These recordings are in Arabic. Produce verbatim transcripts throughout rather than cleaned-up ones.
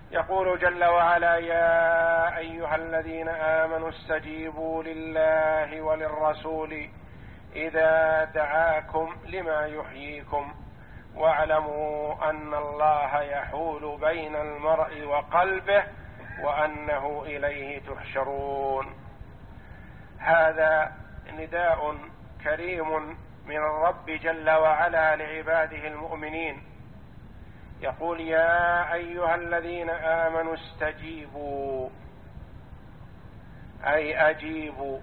يقول جل وعلا: يا أيها الذين آمنوا استجيبوا لله وللرسول إذا دعاكم لما يحييكم واعلموا أن الله يحول بين المرء وقلبه وأنه إليه تحشرون. هذا نداء كريم من الرب جل وعلا لعباده المؤمنين، يقول: يا أيها الذين آمنوا استجيبوا، أي أجيبوا،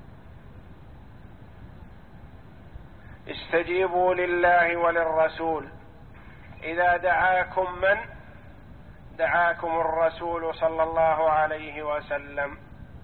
استجيبوا لله وللرسول إذا دعاكم من؟ دعاكم الرسول صلى الله عليه وسلم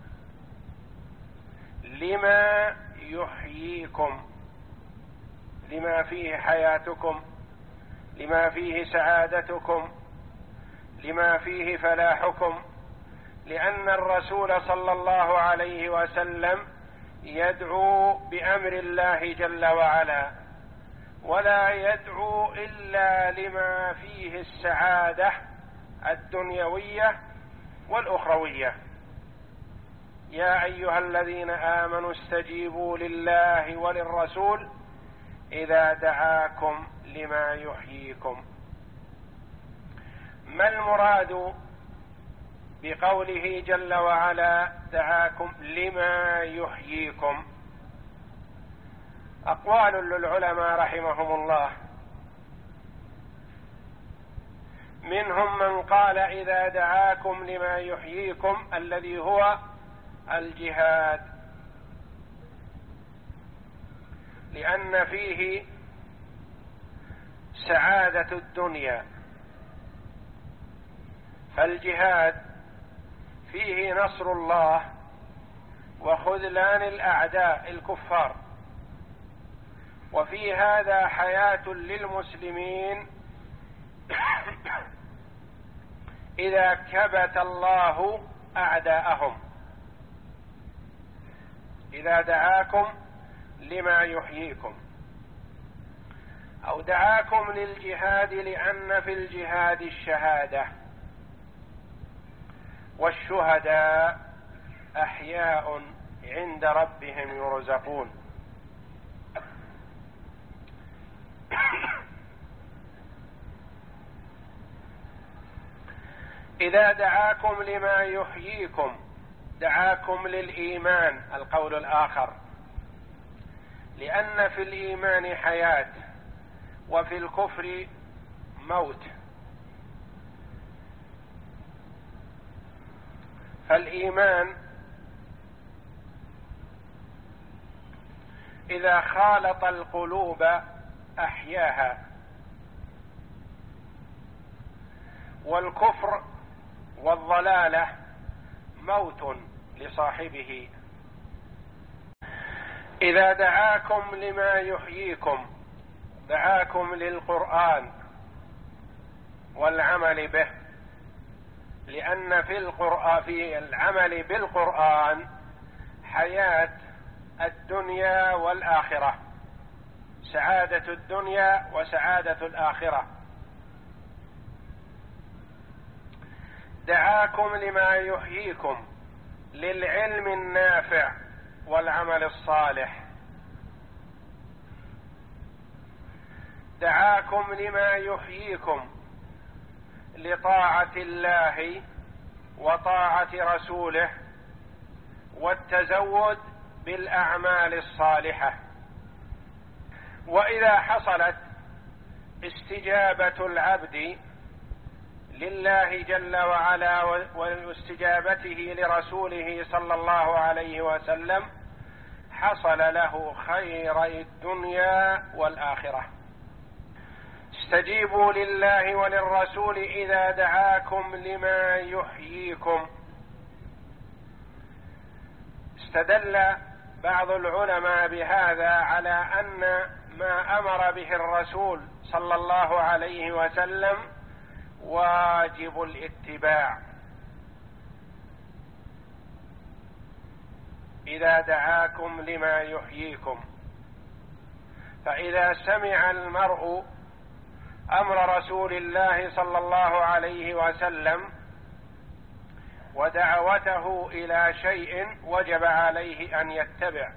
لما يحييكم، لما فيه حياتكم، لما فيه سعادتكم، لما فيه فلاحكم، لأن الرسول صلى الله عليه وسلم يدعو بأمر الله جل وعلا، ولا يدعو إلا لما فيه السعادة الدنيوية والأخروية. يا أيها الذين آمنوا استجيبوا لله وللرسول إذا دعاكم لما يحييكم. ما المراد بقوله جل وعلا دعاكم لما يحييكم؟ أقوال للعلماء رحمهم الله، منهم من قال إذا دعاكم لما يحييكم الذي هو الجهاد، لأن فيه سعادة الدنيا، فالجهاد فيه نصر الله وخذلان الأعداء الكفار، وفي هذا حياة للمسلمين إذا كبت الله أعداءهم. إذا دعاكم لما يحييكم، أو دعاكم للجهاد لأن في الجهاد الشهادة، والشهداء أحياء عند ربهم يرزقون. إذا دعاكم لما يحييكم دعاكم للإيمان، القول الآخر، لأن في الإيمان حياة وفي الكفر موت، فالإيمان إذا خالط القلوب أحياها، والكفر والضلالة موت لصاحبه. إذا دعاكم لما يحييكم دعاكم للقرآن والعمل به، لأن في القرآن في العمل بالقرآن حياة الدنيا والآخرة، سعادة الدنيا وسعادة الآخرة. دعاكم لما يحييكم للعلم النافع والعمل الصالح، دعاكم لما يحييكم لطاعة الله وطاعة رسوله والتزود بالأعمال الصالحة. وإذا حصلت استجابة العبد لله جل وعلا واستجابته لرسوله صلى الله عليه وسلم حصل له خير الدنيا والآخرة. استجيبوا لله وللرسول إذا دعاكم لما يحييكم. استدل بعض العلماء بهذا على أن ما أمر به الرسول صلى الله عليه وسلم واجب الاتباع. إذا دعاكم لما يحييكم، فإذا سمع المرء أمر رسول الله صلى الله عليه وسلم ودعوته إلى شيء وجب عليه أن يتبع.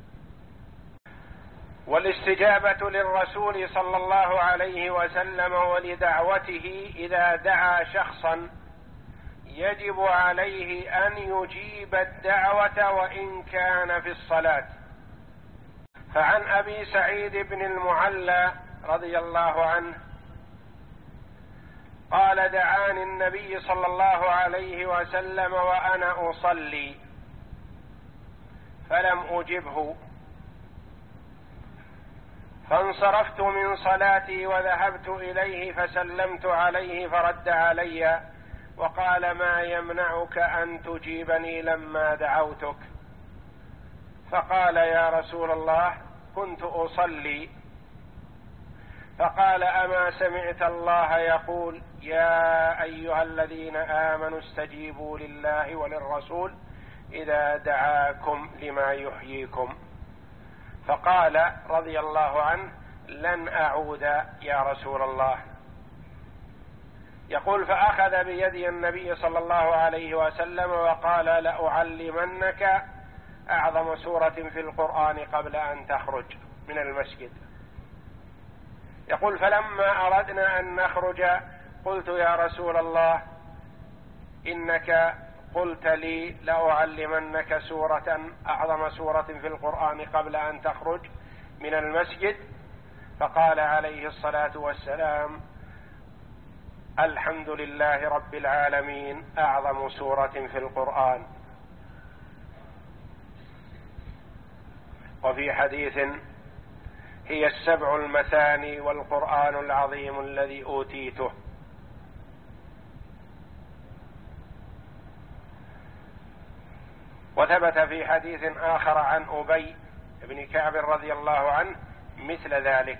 والاستجابة للرسول صلى الله عليه وسلم ولدعوته إذا دعا شخصا يجب عليه أن يجيب الدعوة وإن كان في الصلاة. فعن أبي سعيد بن المعلى رضي الله عنه قال: دعاني النبي صلى الله عليه وسلم وأنا أصلي فلم أجبه، فانصرفت من صلاتي وذهبت إليه فسلمت عليه فرد علي وقال: ما يمنعك أن تجيبني لما دعوتك؟ فقال: يا رسول الله كنت أصلي. فقال: أما سمعت الله يقول: يا أيها الذين آمنوا استجيبوا لله وللرسول إذا دعاكم لما يحييكم؟ فقال رضي الله عنه: لن أعود يا رسول الله. يقول: فأخذ بيدي النبي صلى الله عليه وسلم وقال: لأعلمنك أعظم سورة في القرآن قبل أن تخرج من المسجد. يقول: فلما أردنا أن نخرج قلت: يا رسول الله إنك قلت لي لأعلمنك سورة أعظم سورة في القرآن قبل أن تخرج من المسجد. فقال عليه الصلاة والسلام: الحمد لله رب العالمين أعظم سورة في القرآن. وفي حديث: هي السبع المثاني والقرآن العظيم الذي أوتيته. وثبت في حديث آخر عن أبي بن كعب رضي الله عنه مثل ذلك.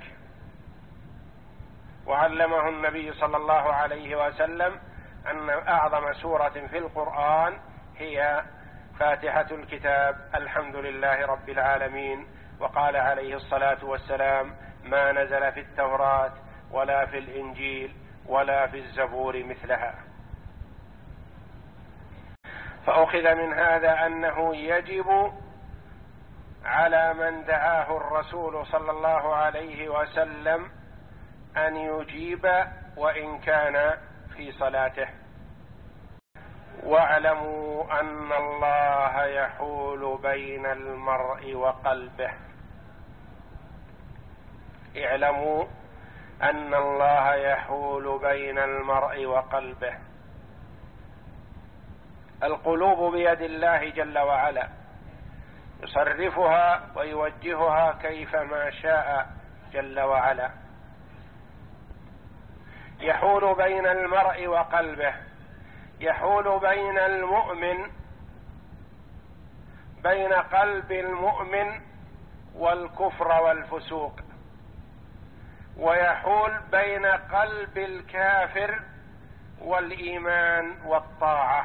وعلمه النبي صلى الله عليه وسلم أن أعظم سورة في القرآن هي فاتحة الكتاب الحمد لله رب العالمين. وقال عليه الصلاة والسلام: ما نزل في التوراة ولا في الإنجيل ولا في الزبور مثلها. فأخذ من هذا أنه يجب على من دعاه الرسول صلى الله عليه وسلم أن يجيب وإن كان في صلاته. واعلموا أن الله يحول بين المرء وقلبه. اعلموا أن الله يحول بين المرء وقلبه. القلوب بيد الله جل وعلا، يصرفها ويوجهها كيفما شاء جل وعلا. يحول بين المرء وقلبه، يحول بين المؤمن بين قلب المؤمن والكفر والفسوق، ويحول بين قلب الكافر والإيمان والطاعة.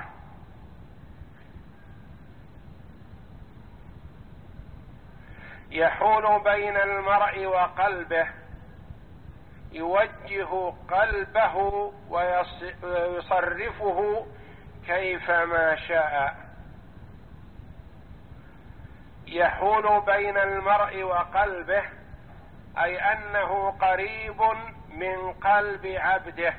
يحول بين المرء وقلبه، يوجه قلبه ويصرفه كيفما شاء. يحول بين المرء وقلبه أي أنه قريب من قلب عبده،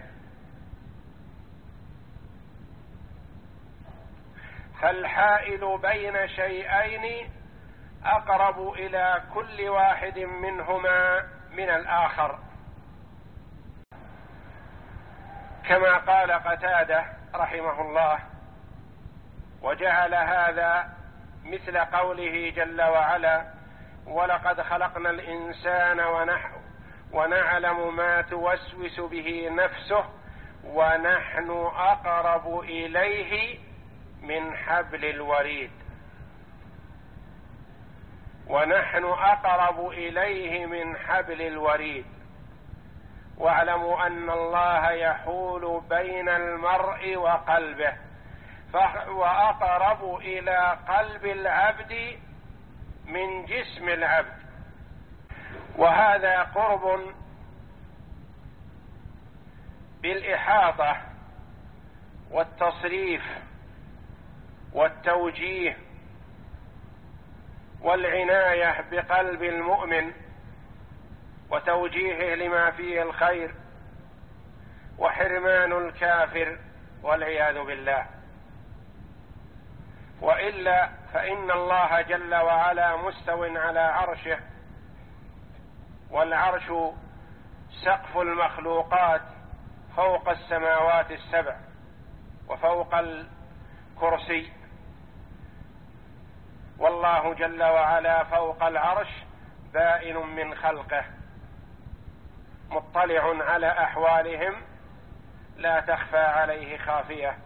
فالحائل بين شيئين أقرب إلى كل واحد منهما من الآخر، كما قال قتادة رحمه الله: وجعل هذا مثل قوله جل وعلا: ولقد خلقنا الإنسان ونحن ونعلم ما توسوس به نفسه ونحن أقرب إليه من حبل الوريد. ونحن أقرب إليه من حبل الوريد. واعلموا أن الله يحول بين المرء وقلبه، فهو أقرب إلى قلب العبد من جسم العبد. وهذا قرب بالإحاطة والتصريف والتوجيه والعناية بقلب المؤمن وتوجيهه لما فيه الخير، وحرمان الكافر والعياذ بالله. وإلا فإن الله جل وعلا مستو على عرشه، والعرش سقف المخلوقات فوق السماوات السبع وفوق الكرسي، والله جل وعلا فوق العرش بائن من خلقه مطلع على أحوالهم لا تخفى عليه خافية.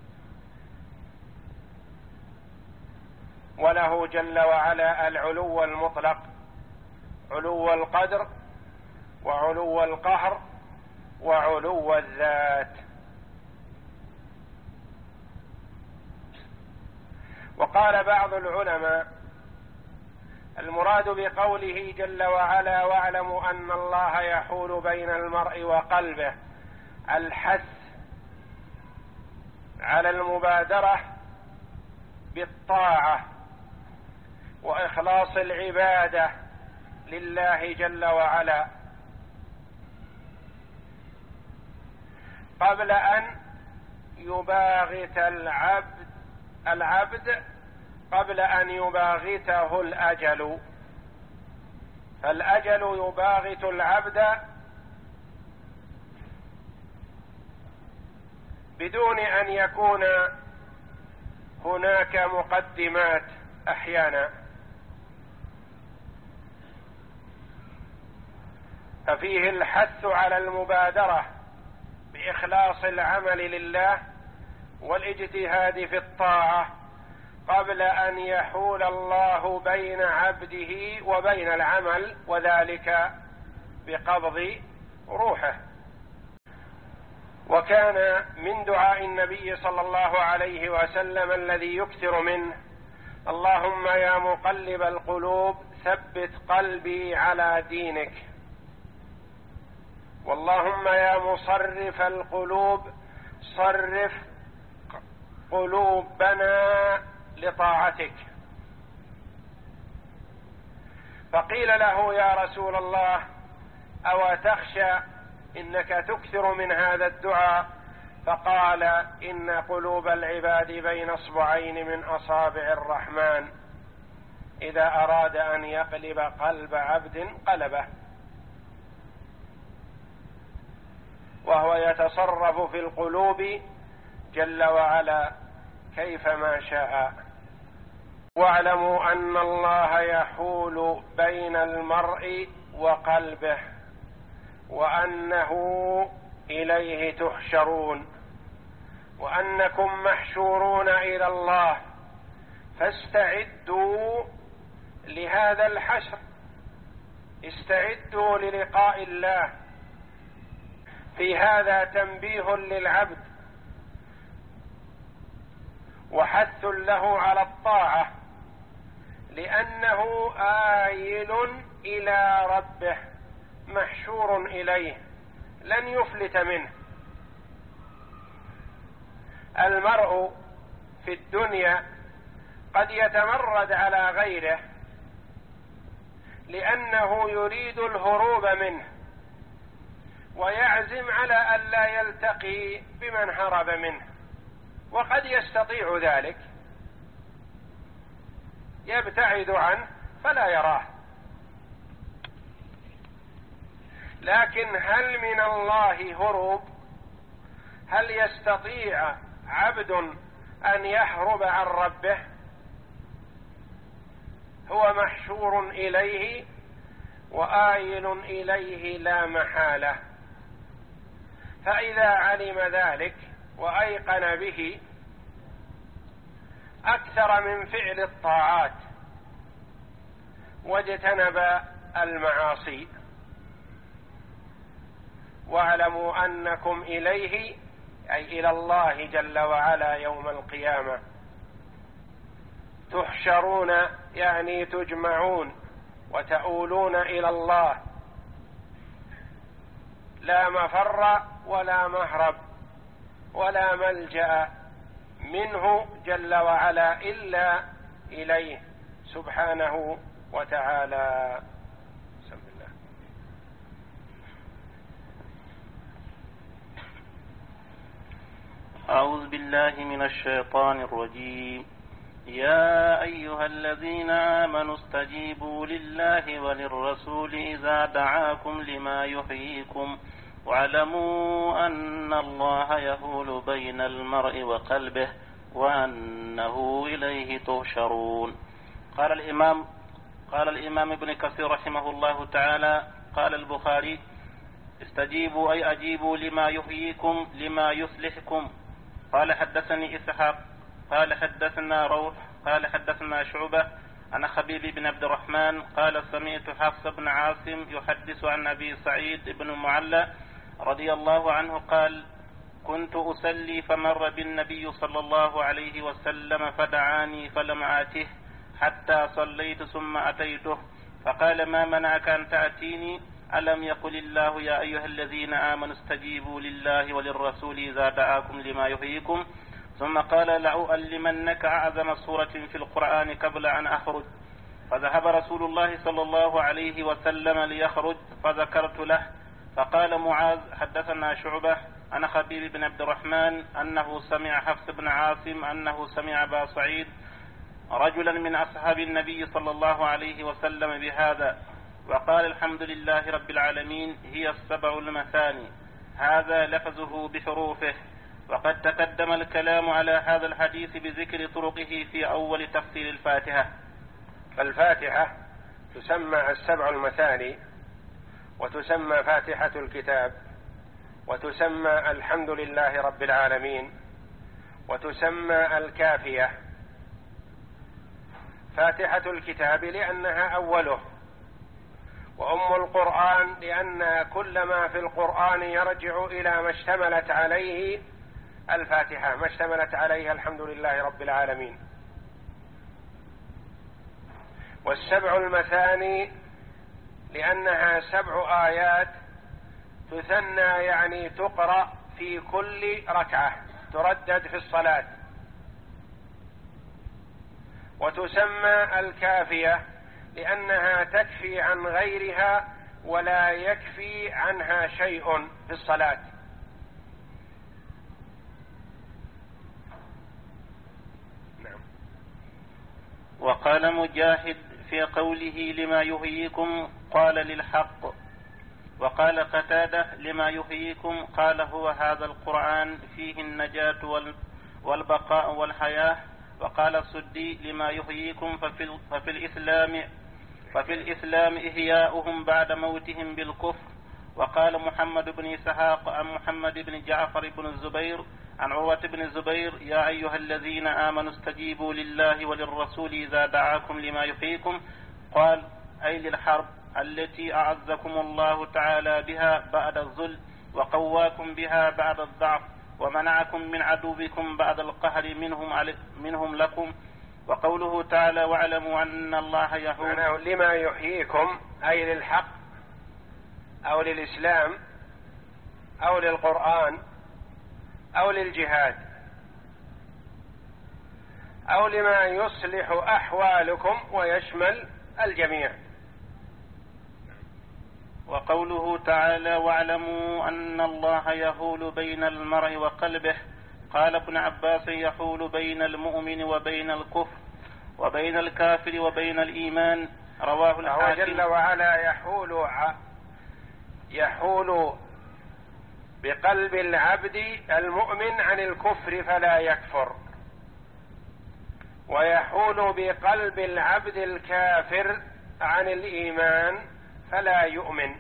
وله جل وعلا العلو المطلق، علو القدر وعلو القهر وعلو الذات. وقال بعض العلماء: المراد بقوله جل وعلا واعلموا أن الله يحول بين المرء وقلبه الحث على المبادرة بالطاعة وإخلاص العبادة لله جل وعلا قبل أن يباغت العبد العبد قبل أن يباغته الأجل. فالأجل يباغت العبد بدون أن يكون هناك مقدمات أحيانا، ففيه الحث على المبادرة بإخلاص العمل لله والاجتهاد في الطاعة قبل أن يحول الله بين عبده وبين العمل، وذلك بقبض روحه. وكان من دعاء النبي صلى الله عليه وسلم الذي يكثر منه: اللهم يا مقلب القلوب ثبت قلبي على دينك، واللهم يا مصرف القلوب صرف قلوبنا لطاعتك. فقيل له: يا رسول الله أو تخشى إنك تكثر من هذا الدعاء؟ فقال: إن قلوب العباد بين اصبعين من أصابع الرحمن، إذا أراد أن يقلب قلب عبد قلبه، وهو يتصرف في القلوب جل وعلا كيفما شاء. واعلموا أن الله يحول بين المرء وقلبه وأنه إليه تحشرون، وأنكم محشورون إلى الله، فاستعدوا لهذا الحشر، استعدوا للقاء الله. في هذا تنبيه للعبد وحث له على الطاعة، لأنه آيل إلى ربه محشور إليه لن يفلت منه. المرء في الدنيا قد يتمرد على غيره لأنه يريد الهروب منه ويعزم على أن لا يلتقي بمن هرب منه، وقد يستطيع ذلك، يبتعد عنه فلا يراه. لكن هل من الله هروب؟ هل يستطيع عبد أن يهرب عن ربه؟ هو محشور إليه وآيل إليه لا محالة. فإذا علم ذلك وأيقن به أكثر من فعل الطاعات واجتنب المعاصي. واعلموا أنكم إليه أي إلى الله جل وعلا يوم القيامة تحشرون، يعني تجمعون وتؤولون إلى الله، لا مفر ولا مهرب ولا ملجأ منه جل وعلا إلا إليه سبحانه وتعالى. بسم الله. أعوذ بالله من الشيطان الرجيم. يا أيها الذين آمنوا استجيبوا لله وللرسول إذا دعاكم لما يحييكم واعلموا أن الله يحول بين المرء وقلبه وأنه إليه تحشرون. قال الإمام قال الإمام ابن كثير رحمه الله تعالى: قال البخاري: استجيبوا أي أجيبوا لما يحييكم لما يصلحكم. قال حدثني إسحاق قال حدثنا روح قال حدثنا شعبة عن خبيب بن عبد الرحمن قال: سمعت حفص بن عاصم يحدث عن أبي سعيد بن معلى رضي الله عنه قال: كنت أصلي فمر بالنبي صلى الله عليه وسلم فدعاني فلم آته حتى صليت ثم أتيته فقال: ما منعك أن تأتيني؟ ألم يقل الله يا أيها الذين آمنوا استجيبوا لله وللرسول إذا دعاكم لما يحييكم؟ ثم قال: لأعلمنك أعظم سورة في القرآن قبل أن أخرج. فذهب رسول الله صلى الله عليه وسلم ليخرج فذكرت له، فقال معاذ: حدثنا شعبة عن خبيب بن عبد الرحمن أنه سمع حفص بن عاصم أنه سمع أبا سعيد رجلا من أصحاب النبي صلى الله عليه وسلم بهذا، وقال: الحمد لله رب العالمين هي السبع المثاني. هذا لفظه بحروفه. وقد تقدم الكلام على هذا الحديث بذكر طرقه في أول تفسير الفاتحة. فالفاتحة تسمى السبع المثاني، وتسمى فاتحة الكتاب، وتسمى الحمد لله رب العالمين، وتسمى الكافية. فاتحة الكتاب لأنها أوله، وأم القرآن لأن كل ما في القرآن يرجع إلى ما اشتملت عليه الفاتحة، ما اشتملت عليه الحمد لله رب العالمين. والسبع المثاني لأنها سبع آيات تثنى، يعني تقرأ في كل ركعة، تردد في الصلاة. وتسمى الكافية لأنها تكفي عن غيرها ولا يكفي عنها شيء في الصلاة. نعم. وقال مجاهد في قوله لما يحييكم قال للحق. وقال قتادة لما يحييكم قال هو هذا القرآن فيه النجاة والبقاء والحياة. وقال السدي لما يحييكم ففي, ففي الإسلام ففي الإسلام إحياؤهم بعد موتهم بالكفر. وقال محمد بن إسحاق عن محمد بن جعفر بن الزبير عن عروة بن الزبير: يا أيها الذين آمنوا استجيبوا لله وللرسول إذا دعاكم لما يحييكم. قال: أي للحرب التي أعزكم الله تعالى بها بعد الذل، وقواكم بها بعد الضعف، ومنعكم من عدوكم بعد القهر منهم, منهم لكم. وقوله تعالى: واعلموا أن الله يحول. لما يحييكم أي للحق أو للإسلام أو للقرآن أو للجهاد أو لما يصلح أحوالكم ويشمل الجميع. وقوله تعالى: واعلموا أن الله يحول بين المرء وقلبه. قال ابن عباس: يحول بين المؤمن وبين الكفر وبين الكافر وبين الإيمان. رواه الحاكم. هو جل وعلا يحول يحول بقلب العبد المؤمن عن الكفر فلا يكفر، ويحول بقلب العبد الكافر عن الإيمان فلا يؤمن،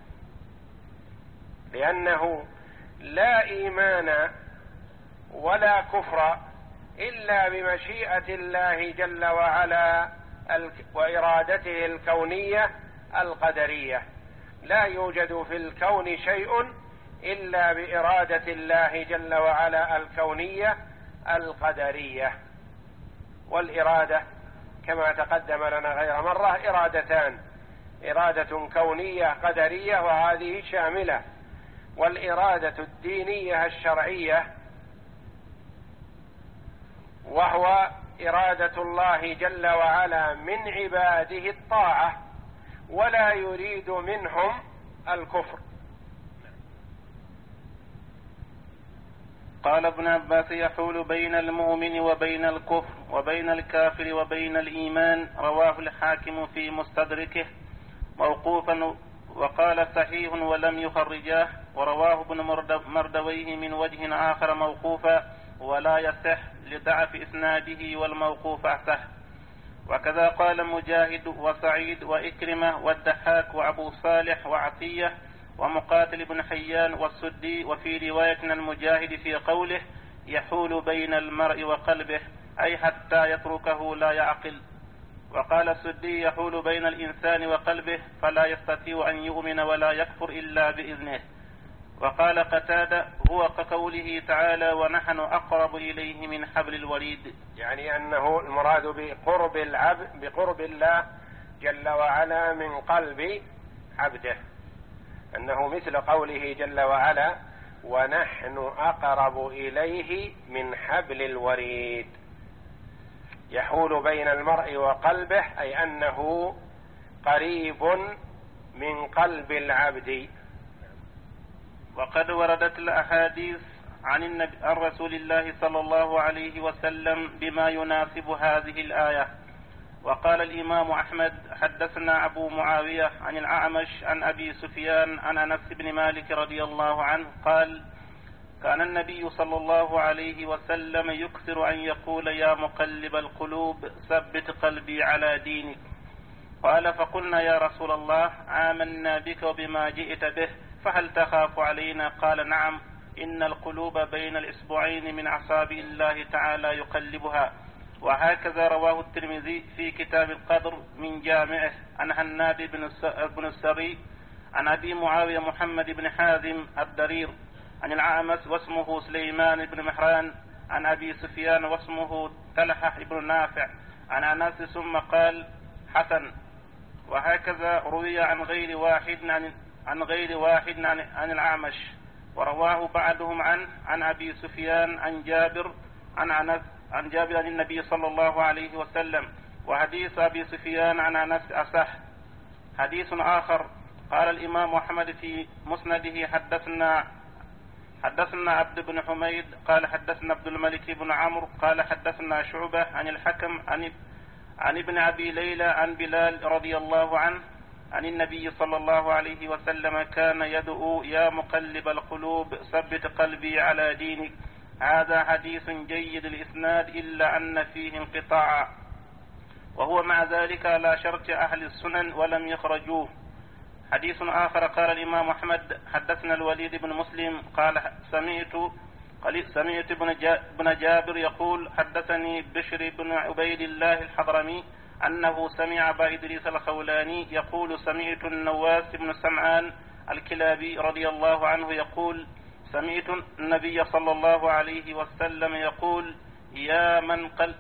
لأنه لا إيمان ولا كفر إلا بمشيئة الله جل وعلا وإرادته الكونية القدرية. لا يوجد في الكون شيء إلا بإرادة الله جل وعلا الكونية القدرية. والإرادة كما تقدم لنا غير مرة إرادتان: إرادة كونية قدرية وهذه شاملة، والإرادة الدينية الشرعية وهو إرادة الله جل وعلا من عباده الطاعة، ولا يريد منهم الكفر. قال ابن عباس: يحول بين المؤمن وبين الكفر وبين الكافر وبين الإيمان. رواه الحاكم في مستدركه موقوفا، وقال صحيح ولم يخرجاه، ورواه ابن مردويه من وجه آخر موقوفا ولا يصح لضعف إسناده، والموقوف أصح. وكذا قال مجاهد وسعيد وإكرمة والضحاك وأبو صالح وعطية ومقاتل بن حيان والسدي. وفي رواية المجاهد في قوله: يحول بين المرء وقلبه، أي حتى يتركه لا يعقل. وقال السدي: يحول بين الإنسان وقلبه فلا يستطيع أن يؤمن ولا يكفر إلا بإذنه. وقال قتادة: هو كقوله تعالى: ونحن أقرب إليه من حبل الوريد. يعني أنه المراد بقرب العبد بقرب الله جل وعلا من قلب عبده، أنه مثل قوله جل وعلا: ونحن أقرب إليه من حبل الوريد. يحول بين المرء وقلبه أي أنه قريب من قلب العبد. وقد وردت الأحاديث عن, النبي عن رسول الله صلى الله عليه وسلم بما يناسب هذه الآية. وقال الإمام أحمد: حدثنا أبو معاوية عن الأعمش عن أبي سفيان عن أنس بن مالك رضي الله عنه قال: كان النبي صلى الله عليه وسلم يكثر أن يقول: يا مقلب القلوب ثبت قلبي على دينك. قال: فقلنا: يا رسول الله، آمنا بك وبما جئت به، فهل تخاف علينا؟ قال: نعم، إن القلوب بين الإصبعين من أصابع الله تعالى يقلبها. وهكذا رواه الترمذي في كتاب القدر من جامعه عن هناد بن السري عن أبي معاوية محمد بن حازم الدرير عن الأعمش واسمه سليمان بن مهران عن أبي سفيان واسمه طلحة بن نافع عن أنس، ثم قال: حسن. وهكذا روي عن غير واحد عن, عن غير واحد عن, عن الأعمش، ورواه بعضهم عن عن أبي سفيان عن جابر عن أنس عن جابر عن النبي صلى الله عليه وسلم. وحديث أبي سفيان عن أنس أصح. حديث آخر: قال الإمام أحمد في مسنده: حدثنا حدثنا عبد بن حميد قال حدثنا عبد الملك بن عمرو قال حدثنا شعبة عن الحكم عن عن ابن أبي ليلى عن بلال رضي الله عنه عن النبي صلى الله عليه وسلم كان يدعو: يا مقلب القلوب ثبت قلبي على دينك. هذا حديث جيد الإسناد إلا أن فيه انقطاعا، وهو مع ذلك على شرط أهل السنن ولم يخرجوه. حديث آخر: قال الإمام أحمد: حدثنا الوليد بن مسلم قال سمعت سمعت ابن جابر يقول: حدثني بشر بن عبيد الله الحضرمي أنه سمع أبا إدريس الخولاني يقول: سمعت النواس بن سمعان الكلابي رضي الله عنه يقول: سمعت النبي صلى الله عليه وسلم يقول: يا من قلب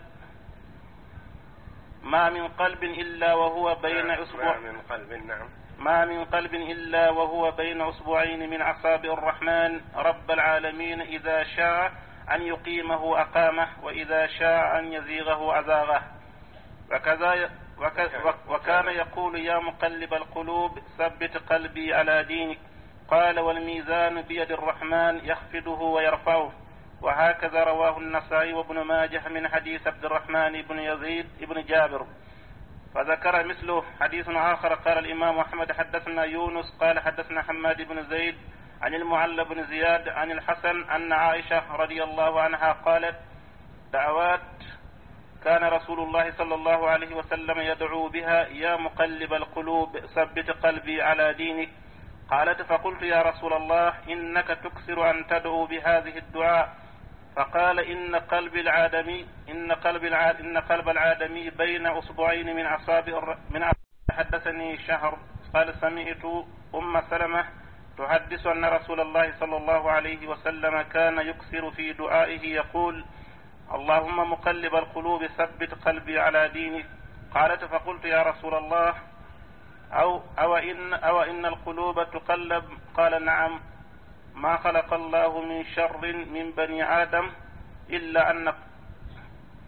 ما من قلب إلا وهو بين أصبع ما من قلب نعم ما من قلب إلا وهو بين أصبعين من أصابع الرحمن رب العالمين، إذا شاء أن يقيمه أقامه، وإذا شاء أن يزيغه أزاغه. وكذا وكان يقول: يا مقلب القلوب ثبت قلبي على دينك. قال: والميزان بيد الرحمن يخفضه ويرفعه. وهكذا رواه النسائي وابن ماجه من حديث عبد الرحمن بن يزيد بن جابر. فذكر مثله. حديث آخر: قال الإمام أحمد: حدثنا يونس قال حدثنا حماد بن زيد عن المعلى بن زياد عن الحسن أن عائشة رضي الله عنها قالت: دعوات كان رسول الله صلى الله عليه وسلم يدعو بها: يا مقلب القلوب ثبت قلبي على دينك. قالت: فقلت: يا رسول الله، إنك تكثر أن تدعو بهذه الدعاء. فقال: إن قلب العادمي إن قلب العاد إن قلب العادمي بين أصبعين من أصابع من أصابع. حدثني شهر قال: سمعت أم سلمة تحدث أن رسول الله صلى الله عليه وسلم كان يكثر في دعائه يقول: اللهم مقلب القلوب ثبت قلبي على دينك. قالت: فقلت: يا رسول الله، أو, أو, إن, أو إن القلوب تقلب؟ قال: نعم، ما خلق الله من شر من بني آدم إلا أن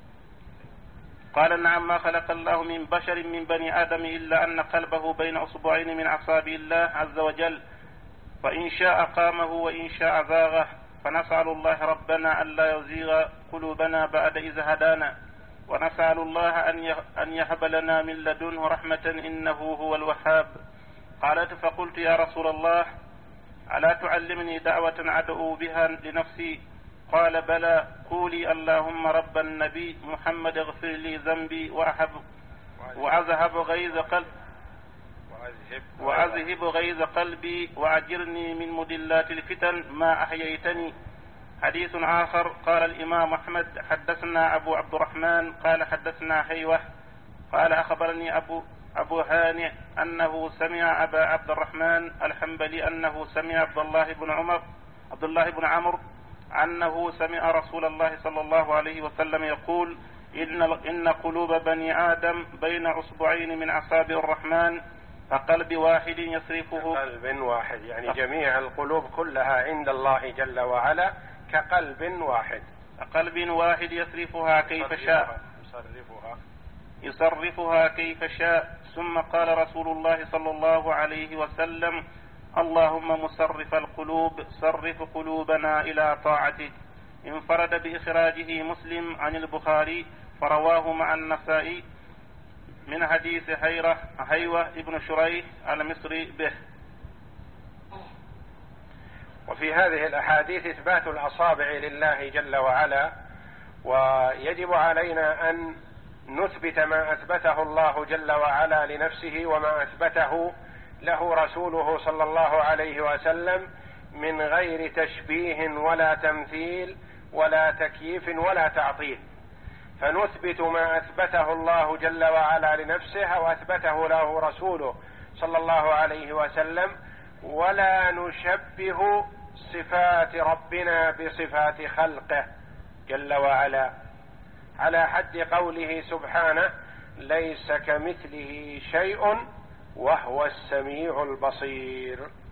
قال نعم ما خلق الله من بشر من بني آدم إلا أن قلبه بين أصبعين من أصابع الله عز وجل، فإن شاء قامه وإن شاء زاغه، فنسأل الله ربنا ألا يزيغ قلوبنا بعد إذ هدانا، ونسأل الله أن يهب لنا من لدنه رحمة إنه هو الوهاب. قالت فقلت يا رسول الله ألا تعلمني دعوة أدعو بها لنفسي؟ قال بلى، قولي اللهم رب النبي محمد اغفر لي ذنبي وأحب وأذهب غيظ قلبي وأذهب غيظ قلبي وأجرني من مدلات الفتن ما أحييتني. حديث آخر قال الإمام أحمد حدثنا أبو عبد الرحمن قال حدثنا حيوة قال أخبرني أبو أبو هانئ أنه سمع أبا عبد الرحمن الحنبلي أنه سمع عبد الله بن عمر عبد الله بن عمرو أنه سمع رسول الله صلى الله عليه وسلم يقول إن إن قلوب بني آدم بين أصبعين من أصابع الرحمن فقلب واحد يصرفه قلب واحد، يعني جميع القلوب كلها عند الله جل وعلا كقلب واحد، قلب واحد يصرفها كيف شاء يصرفها يصرفها كيف شاء. ثم قال رسول الله صلى الله عليه وسلم اللهم مصرف القلوب صرف قلوبنا إلى طاعتك. انفرد بإخراجه مسلم عن البخاري فرواه مع النسائي من حديث حيرة حيوة ابن شريح المصري به. وفي هذه الأحاديث إثبات الأصابع لله جل وعلا، ويجب علينا أن نثبت ما أثبته الله جل وعلا لنفسه وما أثبته له رسوله صلى الله عليه وسلم من غير تشبيه ولا تمثيل ولا تكييف ولا تعطيل، فنثبت ما أثبته الله جل وعلا لنفسه أو أثبته له رسوله صلى الله عليه وسلم، ولا نشبه صفات ربنا بصفات خلقه جل وعلا، على حد قوله سبحانه ليس كمثله شيء وهو السميع البصير.